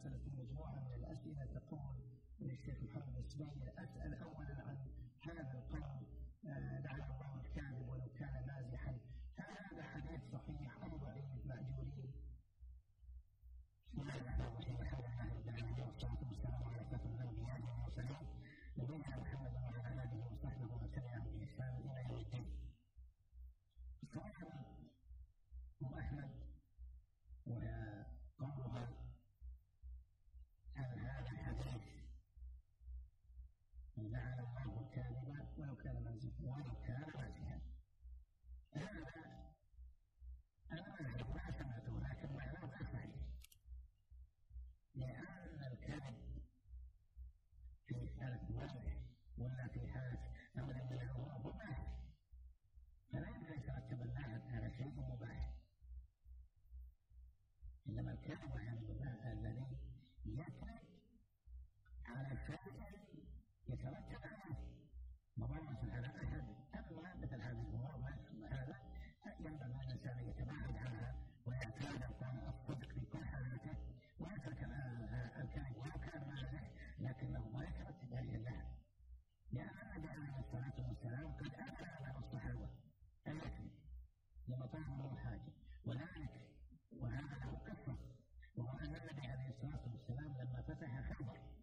أرسلت مجموعة من الأسئلة تقول للشيخ محمد السبيعي: أسأل أولا عن هذا القول لعن الله الكاذب ولو كان مازحا، هل هذا حديث صحيح أم ضعيف مأجورين؟ بسم الله الرحمن الرحيم. الحمد لله رب العالمين والصلاة والسلام على أشرف الأنبياء والمرسلين نبينا محمد وعلى آله وصحبه ومن تبعهم بإحسان إلى يوم الدين. صحيح أحمد وقولها هل هذا الحديث لعن الله الكاذب ولو كان مازحا، هذا أنا ما سمعته، لكن معناه صحيح، لأن الكذب في حالة مزح ولا في حالة أمر من الأمور مباح، فلا يمكن أن يترتب اللعن على شيء مباح. إنما الكذب الذي يكذب على شيء يترتب عليه مضرة على أحد، أما مثل هذه الأمور هذا ينبغي الإنسان أن يتباعد عنها ويعتاد الصدق في كل حالاته ويترك الكذب ولو كان مازح، لكنه ما يترتب عليه اللعن، لأن النبي عليه الصلاة والسلام قد أمر على الصحابة أن يكذب لما طلبوا له حاجة، وذلك وهذا له قصة، وهو أن النبي عليه الصلاة والسلام لما فتح خيبر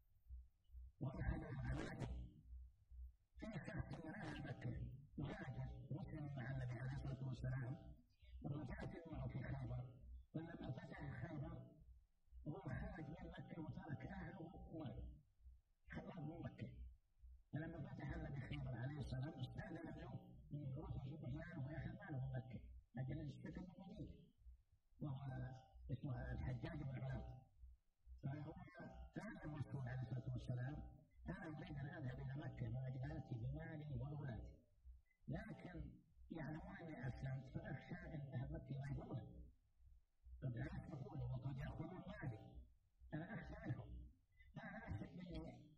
وأخذ الغنائم في شخص من أهل مكة مهاجر مسلم مع النبي عليه الصلاة والسلام، وجاءت معه في خيبر، فلما فتح خيبر هو خرج من مكة وترك أهله وماله، خرج من مكة. فلما فتح النبي خيبر عليه السلام استأذن له من يروح يجيب ماله ويأخذ ماله من مكة أجل يستكن من المدينة، وهو اسمه الحجاج بن علاط. فهو كان الرسول عليه الصلاة والسلام: أنا أريد أن أذهب إلى مكة من أجل آتي بمالي وأولادي، لكن يعلمون أني أسلمت فأخشى أن أهل مكة يعيبونه، قد يعرفوني وقد يأخذون مالي، أنا أخشى منهم، فأنا أحسب مني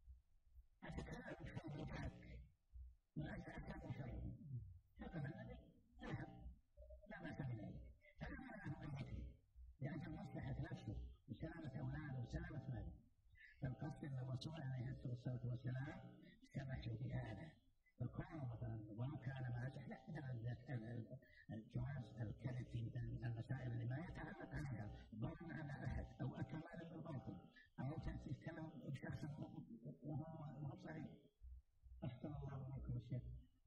أتكلم بشيء مبارك من أجل أتكلم شيء، فقال النبي: اذهب لا بأس بذلك، فلما له أن يكذب لأجل مصلحة نفسه وسلامة أولاده وسلامة ماله. فالقصد أن الرسول عليه الصلاة والسلام سمح بهذا، فكونه مثلا ولو كان مازح لا يتعدى الجواز الكذب في المسائل اللي ما يتعلق عليها ضرر على أحد أو أكل مال بالباطل أو تتكلم بشخص وهو صحيح. أحسن الله عليكم الشيخ.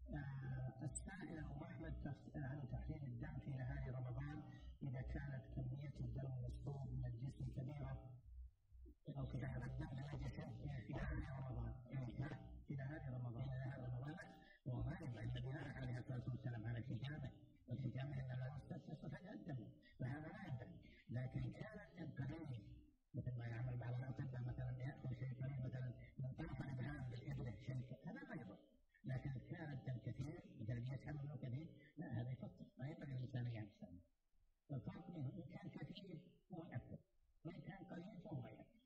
السائل أبو أحمد عن تحليل الدم في نهار رمضان إذا كانت كمية الدم المسحوب من الجسم كبيرة أو في نهار الدم نجسا في نهار رمضان، في نهار رمضان وما يبقى النبي عليه الصلاة والسلام على الحجامة، والحجامة إنما يستثنى فجأة الدم، فهذا لا ينبغي. لكن كان الدم قليل مثل ما يعمل بعض الأطباء مثلا يأخذ شيء قليل مثلا من طرف الإبهام بالإبرة شيء، هذا ما يضر. لكن كان الدم كثير مثل يسحب منه كثير، لا هذا يفطر، ما ينبغي الإنسان يعمل. الفرق منه إن كان كثير هو يأكل وإن كان قليل فهو يأكل.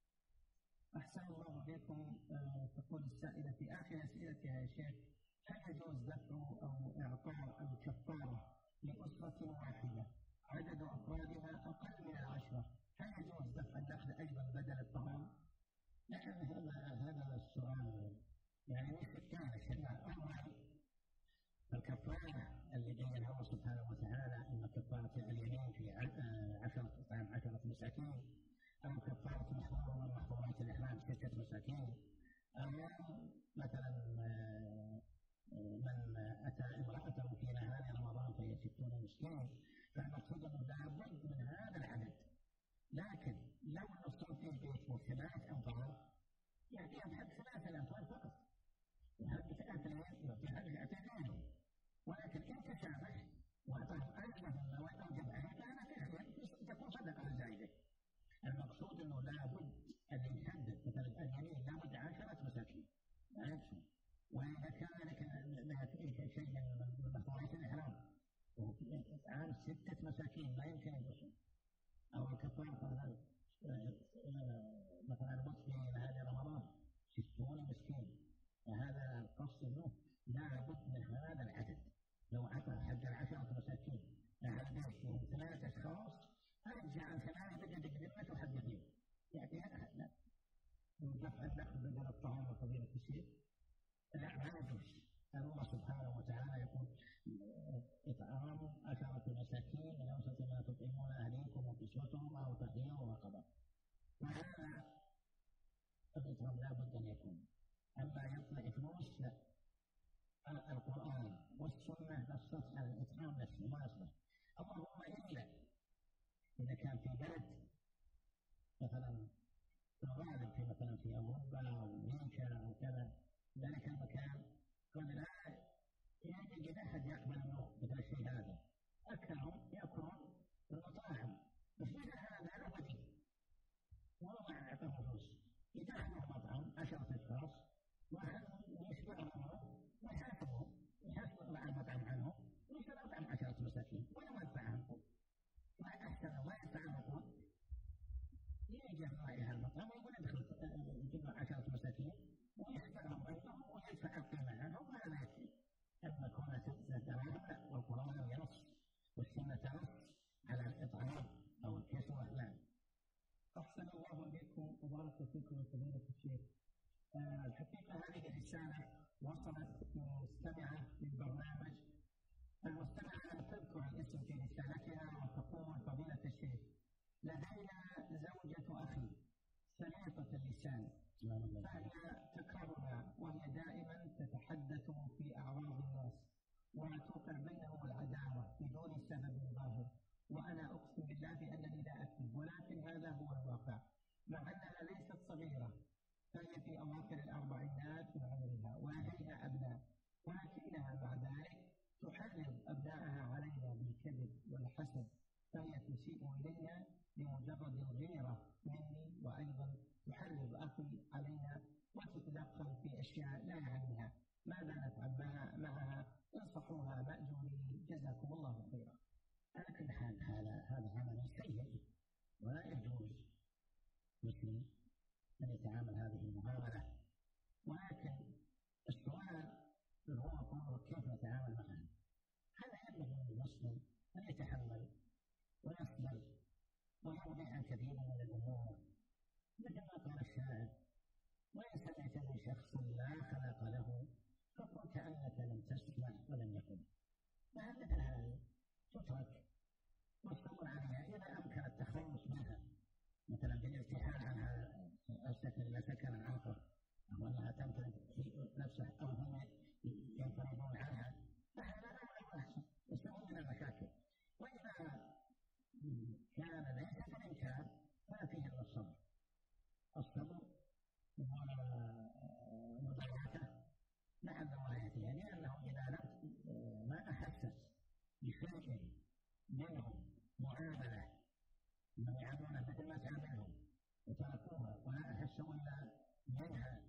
أحسن الله بكم. تقول السائلة في آخر أسئلتها: يا شيخ، هل يجوز دفع أو إعطاء الكفارة لأسرة واحدة عدد أفرادها أقل من 10، هل يجوز دفع النقد أيضا بدل الطعام؟ لكن هذا السؤال يعني مش كان الشريعة أول الكفارة اللي بين الله سبحانه وتعالى إن كفارة اليمين في 10 مساكين، أو كفارة محظور من محظورات الإحرام 6 مساكين، أو مثلا من أتى امرأته في نهار رمضان فهي 60 مسكين. فالمقصود نص القرآن والسنة نصت على الإطعام نفسه ما أصبح. اللهم إلا إذا كان في بلد مثلا الغالب في مثلا في أوروبا أو أمريكا أو كذا ذلك المكان قد لا يجد أحد يقبل منه مثل الشيء هذا، أكثرهم يأكلون المطاعم، مثل هذا له وجه والله أعطاه فلوس يدخل مطعم 10 أشخاص ويشبعهم ويحاسبوا مع المطعم عنه ويطعم 10 مساكين ولا ينفعهم، ما أحسن ما ينفعهم يجي راعي المطعم ويقول يجيب 10 مساكين ويشبعهم عنهم ويدفع القيمة عنهم ولا يكفي. أما كون ستتعامل والقرآن ينص والسنة تنص على الإطعام أو الكسوة لا. أحسن الله إليكم وبارك فيكم فضيلة الشيخ. الحقيقة هذه الرسالة وصلت من مستمعة للبرنامج. المستمعة تذكر الاسم في رسالتها وتقول: فضيلة الشيخ، لدينا زوجة أخي سليطة اللسان، فهي تكرهنا وهي دائما تتحدث في أعراض الناس وتوقع بينهم العداوة بدون سبب ظاهر، وأنا أقسم بالله بأنني لا أكذب، ولكن هذا هو الواقع، مع أنها ليست صغيرة، فهي في أواخر الأربعينات من عمرها ولديها أبناء، ولكنها مع ذلك تحرض أبنائها علينا بالكذب والحسد، فهي تسيء إلينا لمجرد الغيرة مني، وأيضا تحرض أخي علينا وتتدخل في أشياء لا يعنيها. ماذا نفعل معها؟ انصحوها مأجورين جزاكم الله خيرا. على كل حال هذا عمل سيء ولا يجوز مسلم أن يتعامل هذه المعاملة، ولكن السؤال هو قوله كيف نتعامل معها. هذا ينبغي للمسلم أن يتحمل ويصبر ويرضي عن كثير من الأمور، مثل ما قال الشاعر: وإن سمعت من شخص لا خلق له فقل كأنك لم تسمع ولم يكن. فمثل هذه تترك والصبر عليها إذا أمكن التخلص منها، مثلا بالارتحال عنها السكن إلى سكن آخر، أو أنها تنفرد نفسها أو هم ينفردون عنها، فهذا أمر أحسن يستمر من المشاكل. وإذا كان ليس بالإمكان ففيه الصبر ومضايقته لعل الله يهديها، لأنه إذا ما أحسس بشيء منهم معاملة من يعملون مثل ما تعاملهم وتركوها ولا أحسوا إلا منها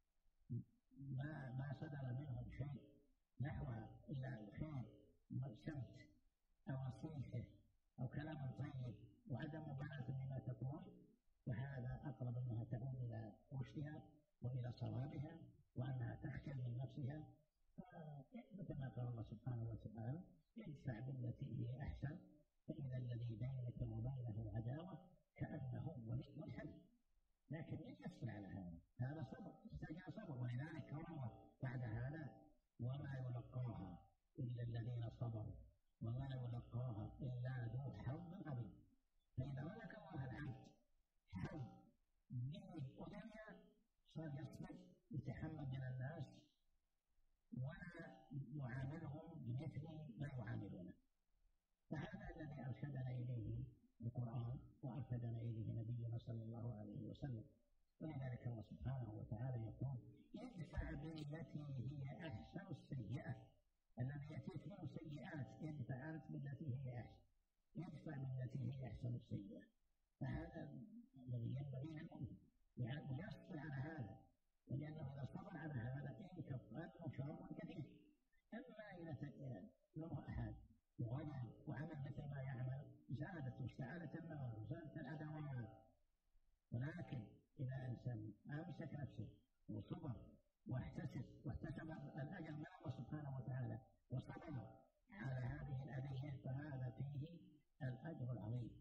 ما صدر منهم شيء نحوها إلا الخير سمت أو نصيحة أو كلام طيب وعدم مبالاة بما تقول، فهذا أقرب أنها تعود إلى رشدها وإلى صوابها وأنها تخجل من نفسها. مثل ما قال الله سبحانه وتعالى: ادفع بالتي هي أحسن فإذا الذي بينك وبينه عداوة كأنه ولي حميم. لكن لن يصبر على هذا صبر، يحتاج صبر. ولذلك قال بعد هذا: وما يلقاها إلا الذين صبروا وما يلقاها إلا ذو حظ عظيم. فإذا ملك الله العبد حظ دين ودنيا صار يصبر يتحمل من الناس ولا يعاملهم بمثل ما يعاملونه. فهذا الذي أرشدنا إليه القرآن وأرشدنا إليه نبينا صلى الله عليه وسلم. ولذلك الله سبحانه وتعالى يقول: ادفع بالتي هي أحسن السيئة. الذي يأتيك منه سيئات ادفع أنت بالتي هي أحسن، ادفع بالتي هي أحسن السيئة. فهذا الذي ينبغي للمؤمن ويصبر على هذا، ولأنه إذا صبر على هذا ينكف عنه شر كثير. أما إذا له أحد وغنى وعمل مثل ما يعمل زادت واشتعلت النار وزادت العداوات. ولكن إذا إنسان أمسك نفسه وصبر واحتسب الأجر من الله سبحانه وتعالى وصبر على هذه الأذية فهذا فيه الأجر العظيم.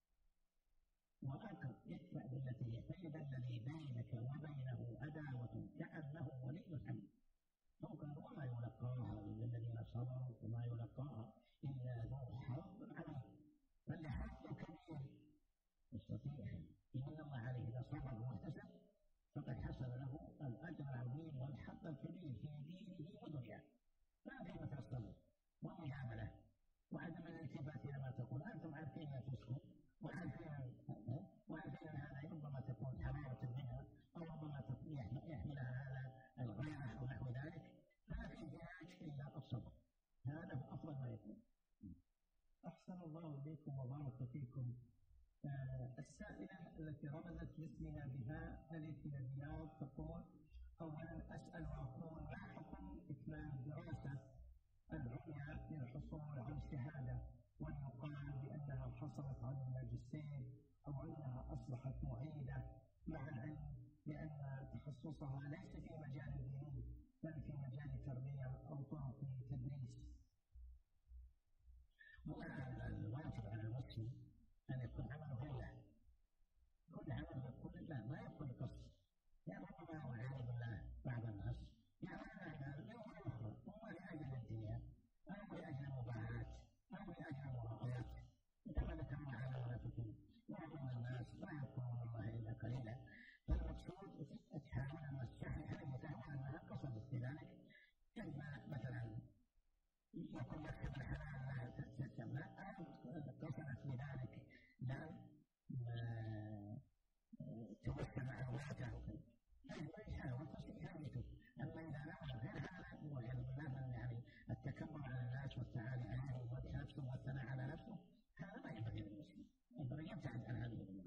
وأكد ادفع بالتي هي فإذا الذي بينك وبينه عداوة كأنه ولي حميم. فقال: وما يلقاها إلا الذين صبروا وما يلقاها إلا ذو حظ عظيم. فاللي حظه كبير يستطيع إن الله عليه إذا صبر واحتسب فقد حصل له الأجر العظيم والحظ الكبير في السائلة التي رمزت باسمها بها ألف من الرياض تقول: أولا أسأل وأقول ما حكم إتمام الدراسة العليا للحصول على شهادة ويقال بأنها حصلت على الماجستير أو أنها أصبحت معيدة، مع العلم بأن تخصصها ليس في مجال الدين بل في مجال التربية أو طرق تدريس. الواجب على المسلم أن يكون عمله لله، كل عمل يكون لله ما يكون قصد، يعني ربما والعياذ بالله بعض الناس يعمل يوم أخرى هو لأجل الدنيا أو لأجل المباحات أو لأجل المراضيات، كما ذكرنا على المنافقين يعلم الناس لا يكون الله إلا قليلا. فالمقصود تحاول أن تصحح المتهم أنها قصدت بذلك، كما مثلا يكون يكتب الحلال لا تسمى أو قصدت بذلك لا توسع معلوماته وكذا، يحاول تصحيحه. أما إذا نوى غير هذا والعياذ بالله يعني التكبر على الناس والتعالي عليهم ومدح نفسه والثناء على نفسه، هذا ما ينبغي للمسلم، ينبغي يبتعد عن هذه الأمور.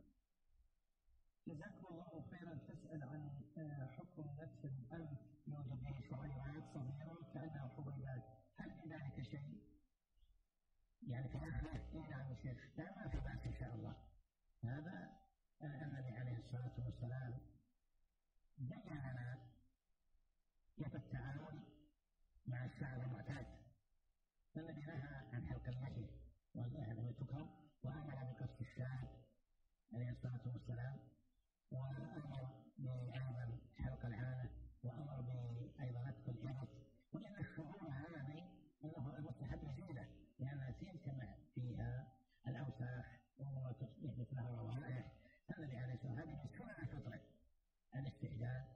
جزاكم الله خيرا. تسأل عن حكم نفس الأنف يوجد به شعيرات صغيرة كأنها حبيبات، هل في ذلك شيء؟ يعني في آخره نعم يا شيخ، لا ما في بأس إن شاء الله. هذا النبي عليه الصلاة والسلام بين لنا كيف التعامل مع الشعر المعتاد، فالذي نهى عن حلق اللحية واللحية تكرم، وأمر بقص الشعر عليه الصلاة والسلام، وأمر بأيضا حلق العانة، وأمر بأيضا نتف الإبط، وإن الشعور هذه أنه المستحب يزيده لأنها تجتمع فيها الأوساخ ويحدث لها روائح. فالنبي عليه الصلاة والسلام هذه من سنن الفطرة الاستحداد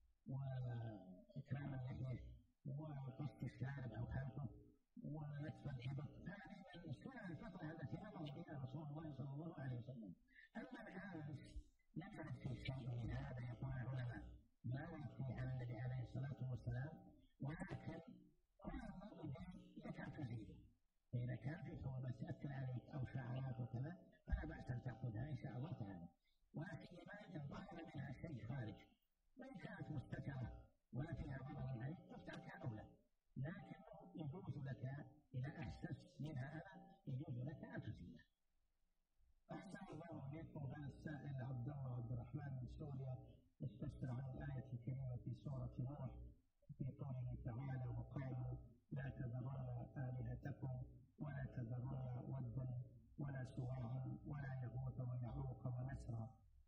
وإكرام اللحية وقص الشارب أو حلقه ونتف الإبط، هذه من سنن الفطرة التي أمر بها رسول الله صلى الله عليه وسلم. أما الآن لم يرد في شيء من هذا يقول العلماء ما ورد فيه عن النبي عليه الصلاة والسلام، ولكن كل موضوع لك أن تزيده، فإذا كان في صعوبة تأثر عليك أو شعرات وكذا فلا بأس أن تأخذها إن شاء الله تعالى، ولكن إن ظهر منها شيء خارج وإن كانت مستترة ولا فيها ضرر عليك تفتح أولى، لكنه يجوز لك إذا أحسست منها أنا يجوز لك أن تزيده. أحسن الله إليكم. هذا السائل عبد الله عبد الرحمن من سوريا يستفسر عن الآية الكريمة في سورة نوح في قوله تعالى: وقالوا لا تذرن آلهتكم ولا تذرن ودا ولا سواعا ولا يغوث ويعوق ونسرا.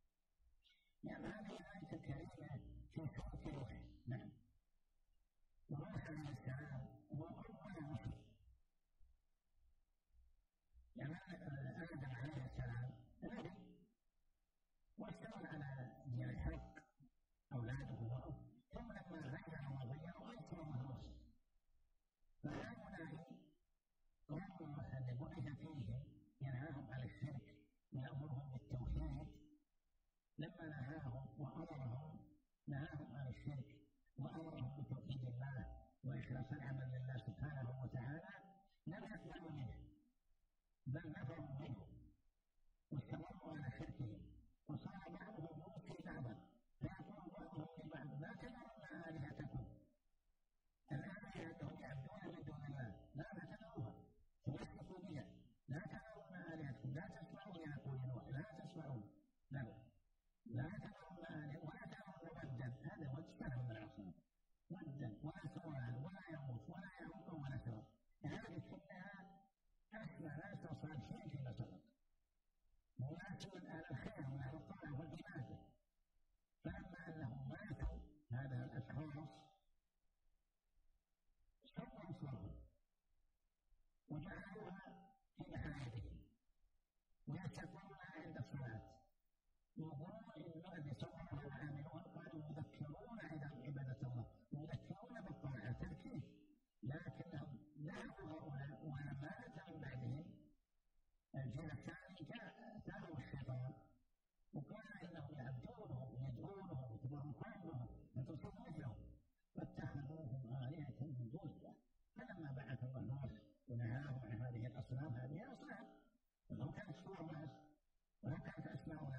يعني هذه الآية الكريمة في سورة نوح. نعم. ونوح عليه السلام هو أول رسل، يعني آدم عليه السلام نبي واستمر على دين الحق أولاده وأمه، ثم لما غيروا وغيروا أنكروا الرسل، فهؤلاء قوم الذي بعث فيهم ينهاهم عن الشرك ويأمرهم بالتوحيد، لما نهاهم عن الشرك وأمرهم بتوحيد الله وإخلاص العمل لله سبحانه وتعالى لم يقبلوا منه بل نفروا منه واستمروا على شركهم، وصار بعضهم يوصي بعضا فيقول بعضهم لبعض: لا تذرن آلهتكم، الآلهة التي يعبدون من دون الله لا تذروها تمسكوا بها، لا تذرن آلهتكم، لا تسمعوا يقول نوح، لا تسمعوا له، لا تذرن آلهة ولا تذرن ودا، هذا ود سهل من العصام، ودا ولا سواعا ولا يغوث ولا يعوق ولا نسرا، هذه كلها أسمى ناس صالحين فيما سبق، وناس من أهل الخير من أهل الطاعة والعبادة، فلما أنهم ماتوا هذا الأشخاص سووا صورهم وجعلوها في محاربهم ويستقرونها عند الصلاة، يقولون إن الذي صورها وعاملوها قالوا يذكرون عبادة الله ويذكرون بالطاعة تذكير، لكنهم ذهبوا هؤلاء ولما أتى من بعدهم الجيل الثاني جاءهم الشيطان وقال إنهم يعبدونهم ويدعونهم ويتبركونهم وتصلون مثلهم واتخذوهم آلهة من دون الله. فلما بعث الله نوح ونهاهم عن هذه الأصنام، هذه أصنام ولو كانت صور ناس ولو كانت أسماء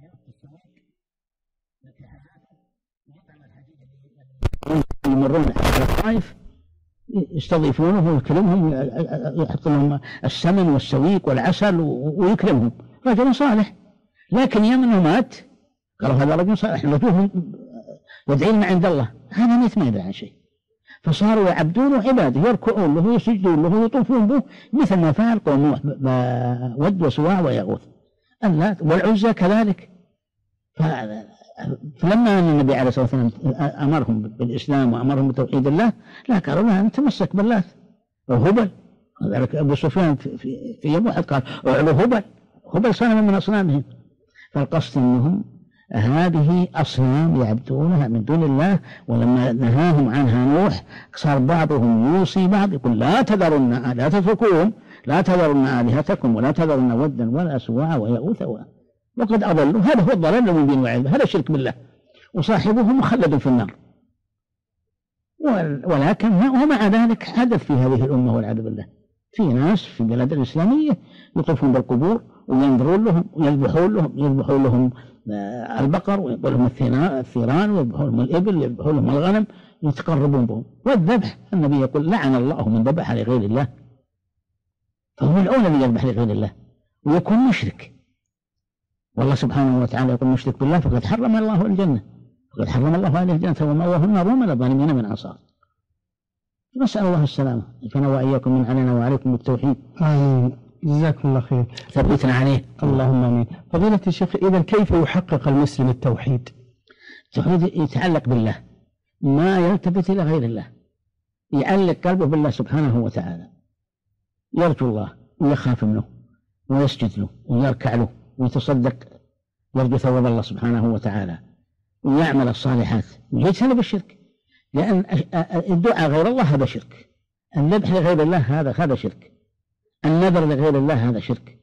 ينقص السمك في حياته يطعم الحديد اللي يمرون على الطائف يستضيفونه ويكرمهم، يحط لهم السمن والسويق والعسل ويكرمهم. رجل صالح، لكن يوم انه مات قالوا هذا رجل صالح نرجوه يدعي لنا عند الله. هذا ميت ما يدري عن شيء، فصاروا يعبدونه عباده، يركعون له ويسجدون له ويطوفون به مثل ما فعل قوم نوح ود وسواع ويغوث اللات والعزى كذلك. فلما أن النبي عليه الصلاة والسلام أمرهم بالإسلام وأمرهم بتوحيد الله، لا قالوا لا نتمسك بالله وهبل. ذلك أبو سفيان في يوم واحد قال اعلو هبل صنم من أصنامهم. فالقصد أنهم هذه أصنام يعبدونها من دون الله، ولما نهاهم عنها نوح صار بعضهم يوصي بعض يقول لا تذرن، لا تتركوهم، لا تذرن آلهتكم ولا تذرن ودا ولا سواع ويغوث وقد أضلوا. هذا هو الضلال المبين والعياذ، هذا شرك بالله، وصاحبه مخلد في النار. ولكن ومع ذلك حدث في هذه الأمة والعياذ بالله في ناس في البلاد الإسلامية يطوفون بالقبور وينظرون لهم ويذبحون لهم البقر ويذبحون لهم الثيران ويذبحون لهم الإبل ويذبحون لهم الغنم يتقربون بهم. والذبح النبي يقول لعن الله من ذبح لغير الله، فهو الأولى الذي يذبح لغير الله ويكون مشرك. والله سبحانه وتعالى يقول مشرك بالله فقد حرم الله الجنة، فقد حرم الله عليه الجنة ومأواه النار وما للظالمين من أنصار. نسأل الله السلامة يكفينا وإياكم من علينا وعليكم بالتوحيد. آمين. جزاكم الله خير. ثبتنا عليه. اللهم آمين. فضيلة الشيخ، إذا كيف يحقق المسلم التوحيد؟ التوحيد يتعلق بالله، ما يلتفت إلى غير الله، يعلق قلبه بالله سبحانه وتعالى، يرجو الله ويخاف منه ويسجد له ويركع له ويتصدق، يرجو ثواب الله سبحانه وتعالى، ويعمل الصالحات ويجتنب الشرك. لأن الدعاء غير الله هذا شرك، الذبح لغير الله هذا شرك، النذر لغير الله هذا شرك.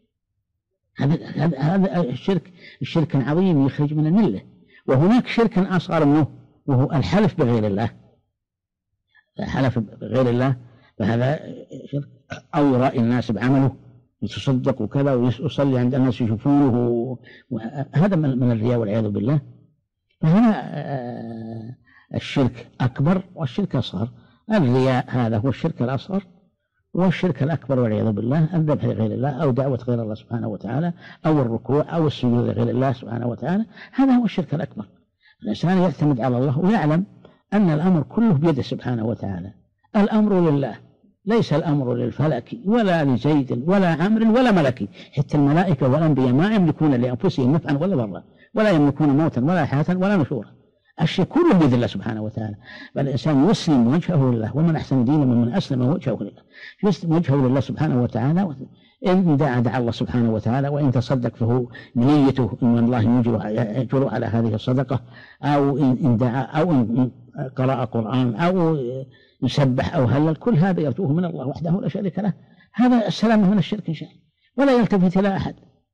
هذا الشرك عظيم يخرج من الملة. وهناك شرك أصغر منه وهو الحلف بغير الله، الحلف بغير الله فهذا شرك. أو يرائي الناس بعمله يتصدق وكذا ويصلي عند الناس يشوفونه، هذا من الرياء والعياذ بالله. فهنا الشرك أكبر والشرك أصغر. الرياء هذا هو الشرك الأصغر، والشرك الأكبر والعياذ بالله الذبح لغير الله أو دعوة غير الله سبحانه وتعالى أو الركوع أو السجود لغير الله سبحانه وتعالى، هذا هو الشرك الأكبر. الإنسان يعتمد على الله ويعلم أن الأمر كله بيده سبحانه وتعالى. الأمر لله، ليس الأمر للفلك ولا لزيد ولا عمر ولا ملك. حتى الملائكة والأنبياء ما يملكون لأنفسهم نفعا ولا ضرا، ولا يملكون موتا ولا حياة ولا نشورا. الشيء كله بيد الله سبحانه وتعالى. فالإنسان يسلم وجهه لله، ومن أحسن دينا ممن أسلم وجهه لله، يسلم وجهه لله سبحانه وتعالى. إن دعا الله سبحانه وتعالى، وإن تصدق فهو نيته إن الله يجر على هذه الصدقة، أو إن دعا أو إن قرأ قرآن أو يسبح أو هلل، كل هذا يرجوه من الله وحده لا شريك له. هذا السلامة من الشرك إن شاء الله، ولا يلتفت إلى أحد،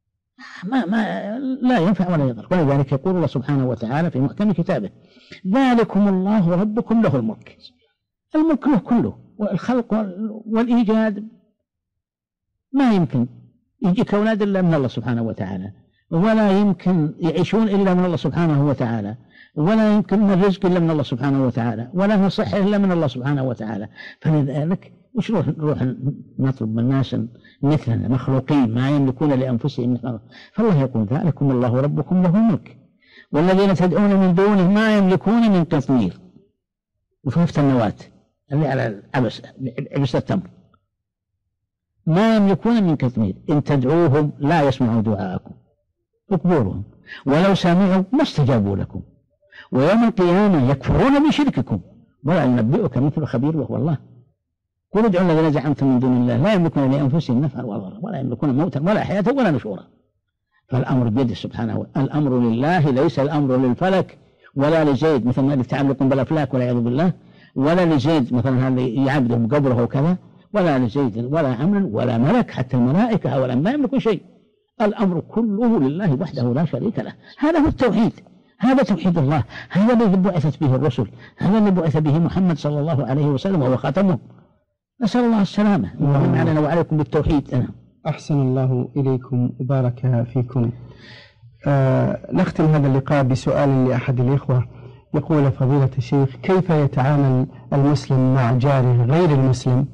لا ينفع ولا يضر. ولذلك يقول الله سبحانه وتعالى في محكم كتابه ذلكم الله ربكم له الملك. الملك له كله، والخلق والإيجاد ما يمكن يجيك أولاد إلا من الله سبحانه وتعالى، ولا يمكن يعيشون إلا من الله سبحانه وتعالى، ولا يمكن من الرزق إلا من الله سبحانه وتعالى، ولا من الصحة إلا من الله سبحانه وتعالى. فلذلك وش نروح نطلب من الناس مثلنا مخلوقين ما يملكون لأنفسهم مثل. فالله يقول ذلكم الله ربكم له الملك والذين تدعون من دونه ما يملكون من قطمير. وشفت النواة اللي على عبس التمر، ما يملكون من قطمير، إن تدعوهم لا يسمعوا دعاءكم اقبلوهم ولو سمعوا ما استجابوا لكم، ويوم القيامة يكفرون بشرككم ولا ينبئك مثل خبير وهو الله. قل ادعوا الذين زعمتم من دون الله لا يملكون لأنفسهم نفعا ولا ضرا ولا يملكون موتا ولا حياة ولا نشورا. فالأمر بيده سبحانه، الأمر لله، ليس الأمر للفلك ولا لزيد مثل ما يتعلق بالأفلاك والعياذ بالله، ولا لزيد مثلا هذا يعبدهم قبره وكذا، ولا لزيد ولا عمر ولا ملك، حتى الملائكة أولا ما يملكون شيء. الأمر كله لله وحده لا شريك له. هذا هو التوحيد، هذا توحيد الله، هذا الذي بعثت به الرسل، هذا الذي بعث به محمد صلى الله عليه وسلم وهو خاتمه. نسأل الله السلامة ومن علينا وعليكم بالتوحيد. أحسن الله إليكم وبارك فيكم. نختم هذا اللقاء بسؤال لأحد الإخوة. يقول فضيلة الشيخ: كيف يتعامل المسلم مع جاره غير المسلم؟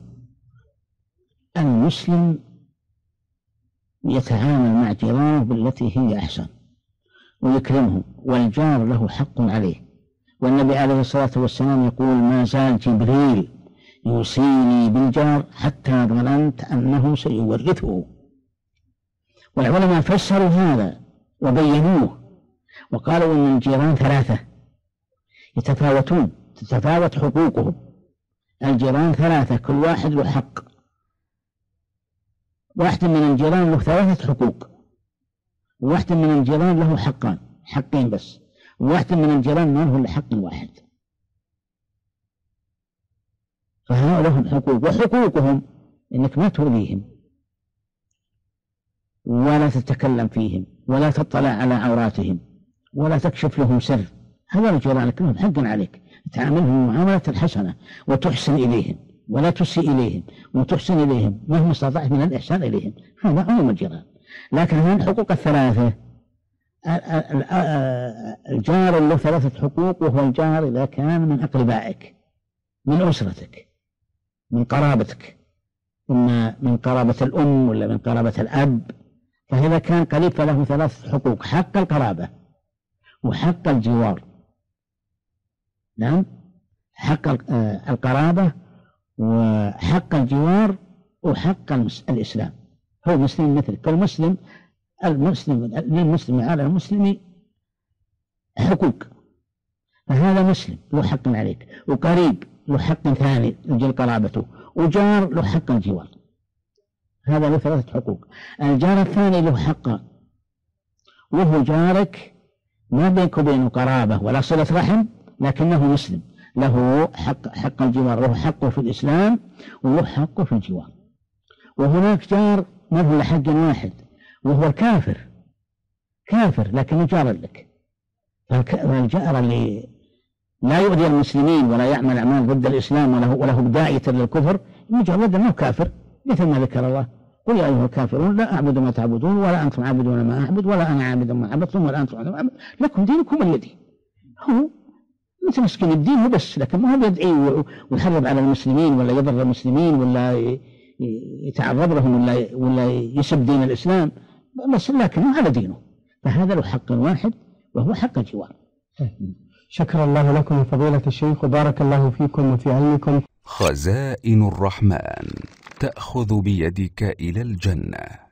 المسلم يتعامل مع جيرانه بالتي هي أحسن ويكرمهم، والجار له حق عليه. والنبي عليه الصلاة والسلام يقول: ما زال جبريل يوصيني بالجار حتى ظننت أنه سيورثه. والعلماء فسروا هذا وبينوه وقالوا أن الجيران ثلاثة تتفاوت حقوقهم. الجيران ثلاثة، كل واحد له حق. واحد من الجيران له 3 حقوق، وواحد من الجيران له حقين بس، وواحد من الجيران ما له إلا حق واحد. فهؤلاء لهم حقوق، وحقوقهم إنك ما تؤذيهم ولا تتكلم فيهم ولا تطلع على عوراتهم ولا تكشف لهم سر. هذول جيرانك لهم حق عليك، تعاملهم معاملة الحسنة وتحسن إليهم ولا تسيء إليهم، وتحسن إليهم مهما استطعت من الإحسان إليهم. هذا عموم الجيران. لكن هذه الحقوق الثلاثة، الجار له 3 حقوق، وهو الجار إذا كان من أقربائك، من أسرتك، من قرابتك، إما من قرابة الأم ولا من قرابة الأب. فإذا كان قريب فله 3 حقوق: حق القرابة، وحق الجوار. نعم، حق القرابة وحق الجوار وحق الإسلام. هو مسلم مثلك، فالمسلم للمسلم على المسلم حقوق. فهذا مسلم له حق عليك، وقريب له حق ثاني لجل قرابته، وجار له حق الجوار. هذا له 3 حقوق. الجار الثاني له حق، وهو جارك ما بينك وبينه قرابة ولا صلة رحم، لكنه مسلم، له حق الجوار، له حقه في الإسلام وله حقه في الجوار. وهناك جار ما له إلا حق واحد، وهو الكافر، كافر لكنه جار لك. فالجار اللي لا يؤذي المسلمين ولا يعمل أعمال ضد الإسلام وله بداية للكفر، مجرد أنه كافر، مثل ما ذكر الله: قل يا أيها الكافرون لا أعبد ما تعبدون ولا أنتم عابدون ما أعبد ولا أنا عابد ما عبدتم ولا أنتم عابدون ما أعبد لكم دينكم ولي دين. هو متمسكين الدين هو بس، لكن ما هو يدعي ويحرض على المسلمين ولا يضر المسلمين ولا يتعرض لهم ولا يسب دين الإسلام بس، لكنه على دينه. فهذا له حق واحد وهو حق الجوار. شكر الله لكم فضيلة الشيخ، وبارك الله فيكم وفي علمكم. خزائن الرحمن تأخذ بيدك إلى الجنة.